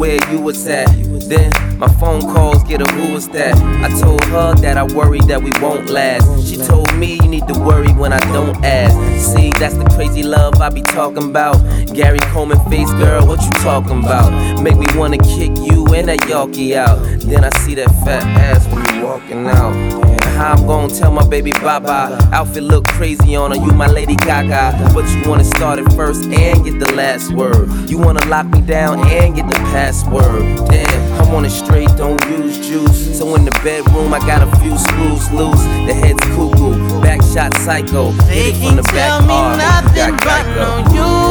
where you was at. Then my phone calls get a who was that. I told her that I worry that we won't last. She told me you need to worry when I don't ask. See, that's the crazy love I be talking about. Gary Coleman face, girl, what you talking about? Make me wanna kick you and that Yorkie out. Then I see that fat ass when you walking out. How I'm gon' tell my baby bye-bye? Outfit look crazy on her, you my Lady Gaga. But you wanna start it first and get the last word. You wanna lock me down and get the password. Damn, I want it straight, don't use juice. So in the bedroom I got a few screws loose. The head's cuckoo, back shot psycho. They Hit it from the can't back tell me hard, nothing you got but Geico. no you.